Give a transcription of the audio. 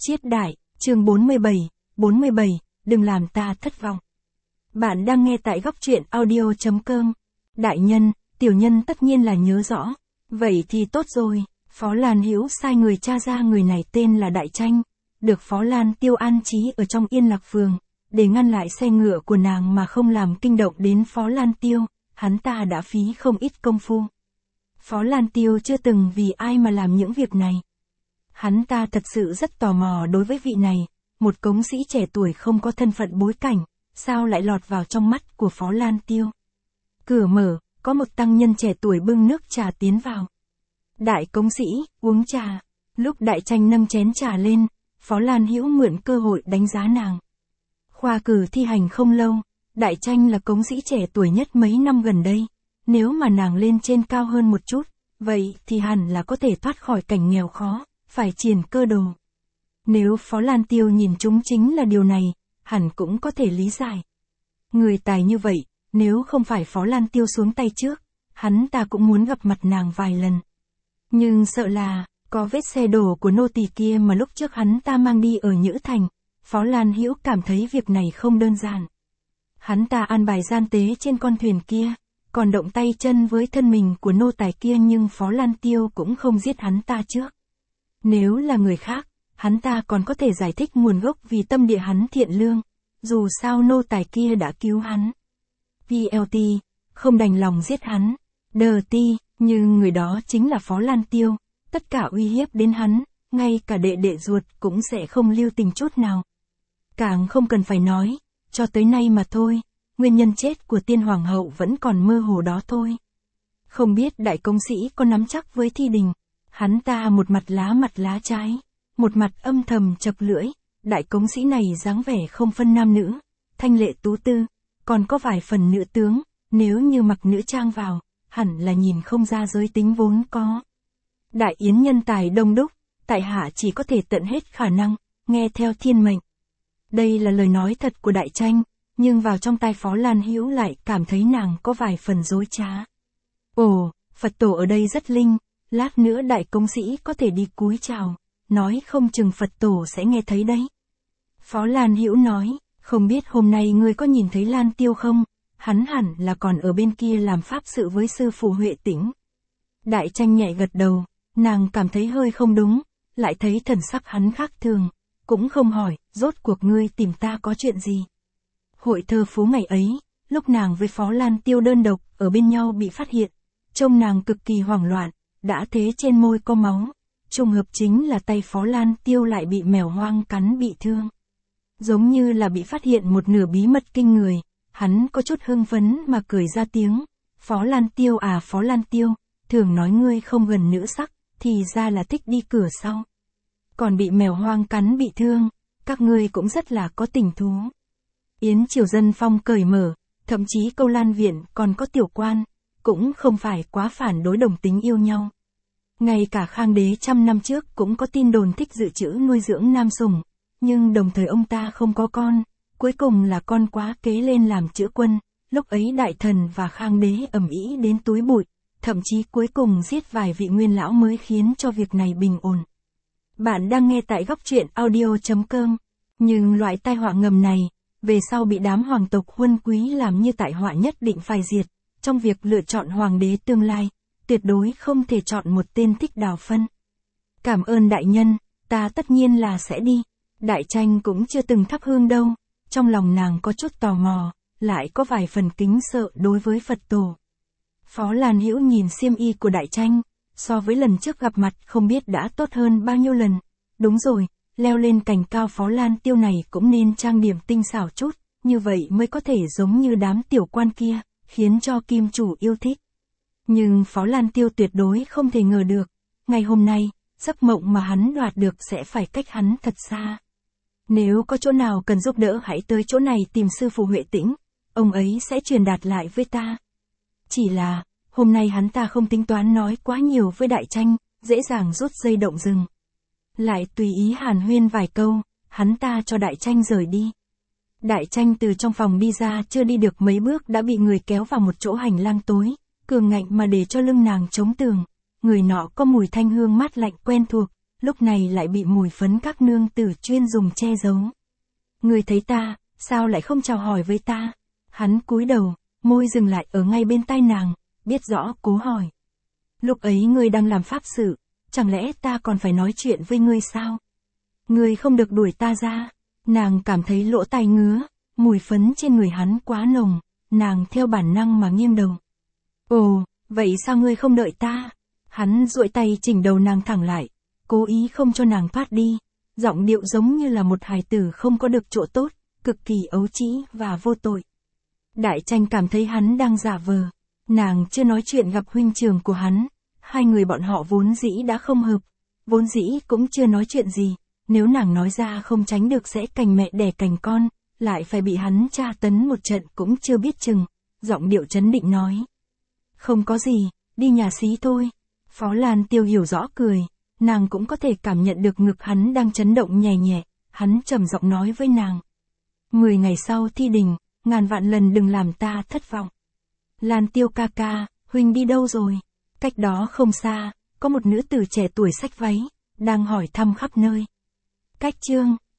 Chiết đại, chương 47, đừng làm ta thất vọng. Bạn đang nghe tại góc truyện audio.com. Đại nhân, tiểu nhân tất nhiên là nhớ rõ. Vậy thì tốt rồi, Phó Lan Hữu sai người tra ra người này tên là Đại Tranh, được Phó Lan Tiêu an trí ở trong Yên Lạc Phường, để ngăn lại xe ngựa của nàng mà không làm kinh động đến Phó Lan Tiêu, hắn ta đã phí không ít công phu. Phó Lan Tiêu chưa từng vì ai mà làm những việc này. Hắn ta thật sự rất tò mò đối với vị này, một cống sĩ trẻ tuổi không có thân phận bối cảnh, sao lại lọt vào trong mắt của Phó Lan Tiêu. Cửa mở, có một tăng nhân trẻ tuổi bưng nước trà tiến vào. Đại cống sĩ, uống trà. Lúc Đại Tranh nâng chén trà lên, Phó Lan Hữu mượn cơ hội đánh giá nàng. Khoa cử thi hành không lâu, Đại Tranh là cống sĩ trẻ tuổi nhất mấy năm gần đây. Nếu mà nàng lên trên cao hơn một chút, vậy thì hẳn là có thể thoát khỏi cảnh nghèo khó, phải triển cơ đồ. Nếu Phó Lan Tiêu nhìn chúng chính là điều này, hẳn cũng có thể lý giải. Người tài như vậy, nếu không phải Phó Lan Tiêu xuống tay trước, hắn ta cũng muốn gặp mặt nàng vài lần. Nhưng sợ là, có vết xe đổ của nô tỳ kia mà lúc trước hắn ta mang đi ở Nhữ Thành, Phó Lan Hữu cảm thấy việc này không đơn giản. Hắn ta an bài gian tế trên con thuyền kia, còn động tay chân với thân mình của nô tài kia, nhưng Phó Lan Tiêu cũng không giết hắn ta trước. Nếu là người khác, hắn ta còn có thể giải thích nguồn gốc vì tâm địa hắn thiện lương, dù sao nô tài kia đã cứu hắn. VLT, không đành lòng giết hắn. DT, nhưng người đó chính là Phó Lan Tiêu, tất cả uy hiếp đến hắn, ngay cả đệ đệ ruột cũng sẽ không lưu tình chút nào. Càng không cần phải nói, cho tới nay mà thôi, nguyên nhân chết của tiên hoàng hậu vẫn còn mơ hồ đó thôi. Không biết đại công sĩ có nắm chắc với thi đình, hắn ta một mặt lá trái, một mặt âm thầm chật lưỡi, đại công sĩ này dáng vẻ không phân nam nữ, thanh lệ tú tư, còn có vài phần nữ tướng, nếu như mặc nữ trang vào, hẳn là nhìn không ra giới tính vốn có. Đại yến nhân tài đông đúc, tại hạ chỉ có thể tận hết khả năng, nghe theo thiên mệnh. Đây là lời nói thật của Đại Tranh, nhưng vào trong tai Phó Lan Hữu lại cảm thấy nàng có vài phần dối trá. Ồ, Phật tổ ở đây rất linh, lát nữa đại công sĩ có thể đi cúi chào, nói không chừng Phật tổ sẽ nghe thấy đấy. Phó Lan Hữu nói, không biết hôm nay ngươi có nhìn thấy Lan Tiêu không, hắn hẳn là còn ở bên kia làm pháp sự với sư phụ Huệ Tĩnh. Đại Tranh nhẹ gật đầu, nàng cảm thấy hơi không đúng, lại thấy thần sắc hắn khác thường, cũng không hỏi, rốt cuộc ngươi tìm ta có chuyện gì. Hội thơ phố ngày ấy, lúc nàng với Phó Lan Tiêu đơn độc ở bên nhau bị phát hiện, trông nàng cực kỳ hoảng loạn, đã thế trên môi có máu, trùng hợp chính là tay Phó Lan Tiêu lại bị mèo hoang cắn bị thương. Giống như là bị phát hiện một nửa bí mật kinh người, hắn có chút hưng phấn mà cười ra tiếng, Phó Lan Tiêu à Phó Lan Tiêu, thường nói ngươi không gần nữ sắc, thì ra là thích đi cửa sau. Còn bị mèo hoang cắn bị thương, các ngươi cũng rất là có tình thú. Yến triều dân phong cởi mở, thậm chí Câu Lan viện còn có tiểu quan, cũng không phải quá phản đối đồng tính yêu nhau. Ngay cả Khang đế 100 năm trước cũng có tin đồn thích dự trữ nuôi dưỡng nam sủng, nhưng đồng thời ông ta không có con, cuối cùng là con quá kế lên làm chữa quân, lúc ấy đại thần và Khang đế ầm ĩ đến túi bụi, thậm chí cuối cùng giết vài vị nguyên lão mới khiến cho việc này bình ổn. Bạn đang nghe tại góc truyện audio.com, nhưng loại tai họa ngầm này, về sau bị đám hoàng tộc huân quý làm như tai họa nhất định phải diệt, trong việc lựa chọn hoàng đế tương lai, tuyệt đối không thể chọn một tên Thích Đào Phân. Cảm ơn đại nhân, ta tất nhiên là sẽ đi. Đại Tranh cũng chưa từng thắp hương đâu, trong lòng nàng có chút tò mò, lại có vài phần kính sợ đối với Phật tổ. Phó Lan Hữu nhìn xiêm y của Đại Tranh, so với lần trước gặp mặt không biết đã tốt hơn bao nhiêu lần. Đúng rồi, leo lên cành cao Phó Lan Tiêu này cũng nên trang điểm tinh xảo chút, như vậy mới có thể giống như đám tiểu quan kia, khiến cho kim chủ yêu thích. Nhưng Phó Lan Tiêu tuyệt đối không thể ngờ được, ngày hôm nay, giấc mộng mà hắn đoạt được sẽ phải cách hắn thật xa. Nếu có chỗ nào cần giúp đỡ hãy tới chỗ này tìm sư phụ Huệ Tĩnh, ông ấy sẽ truyền đạt lại với ta. Chỉ là, hôm nay hắn ta không tính toán nói quá nhiều với Đại Tranh, dễ dàng rút dây động rừng. Lại tùy ý hàn huyên vài câu, hắn ta cho Đại Tranh rời đi. Đại Tranh từ trong phòng đi ra chưa đi được mấy bước đã bị người kéo vào một chỗ hành lang tối, cường ngạnh mà để cho lưng nàng chống tường. Người nọ có mùi thanh hương mát lạnh quen thuộc, lúc này lại bị mùi phấn các nương tử chuyên dùng che giấu. Người thấy ta, sao lại không chào hỏi với ta? Hắn cúi đầu, môi dừng lại ở ngay bên tai nàng, biết rõ cố hỏi. Lúc ấy ngươi đang làm pháp sự, chẳng lẽ ta còn phải nói chuyện với ngươi sao? Ngươi không được đuổi ta ra. Nàng cảm thấy lỗ tai ngứa, mùi phấn trên người hắn quá nồng, nàng theo bản năng mà nghiêng đầu. Ồ, vậy sao ngươi không đợi ta? Hắn duỗi tay chỉnh đầu nàng thẳng lại, cố ý không cho nàng thoát đi, giọng điệu giống như là một hài tử không có được chỗ tốt, cực kỳ ấu trĩ và vô tội. Đại Tranh cảm thấy hắn đang giả vờ, nàng chưa nói chuyện gặp huynh trưởng của hắn, hai người bọn họ vốn dĩ đã không hợp, vốn dĩ cũng chưa nói chuyện gì, nếu nàng nói ra không tránh được sẽ cành mẹ đẻ cành con, lại phải bị hắn tra tấn một trận cũng chưa biết chừng, giọng điệu trấn định nói. Không có gì, đi nhà xí thôi. Phó Lan Tiêu hiểu rõ cười, nàng cũng có thể cảm nhận được ngực hắn đang chấn động nhẹ nhẹ, hắn trầm giọng nói với nàng. 10 ngày sau thi đình, ngàn vạn lần đừng làm ta thất vọng. Lan Tiêu ca ca, huynh đi đâu rồi? Cách đó không xa, có một nữ tử trẻ tuổi xách váy, đang hỏi thăm khắp nơi. Cách chương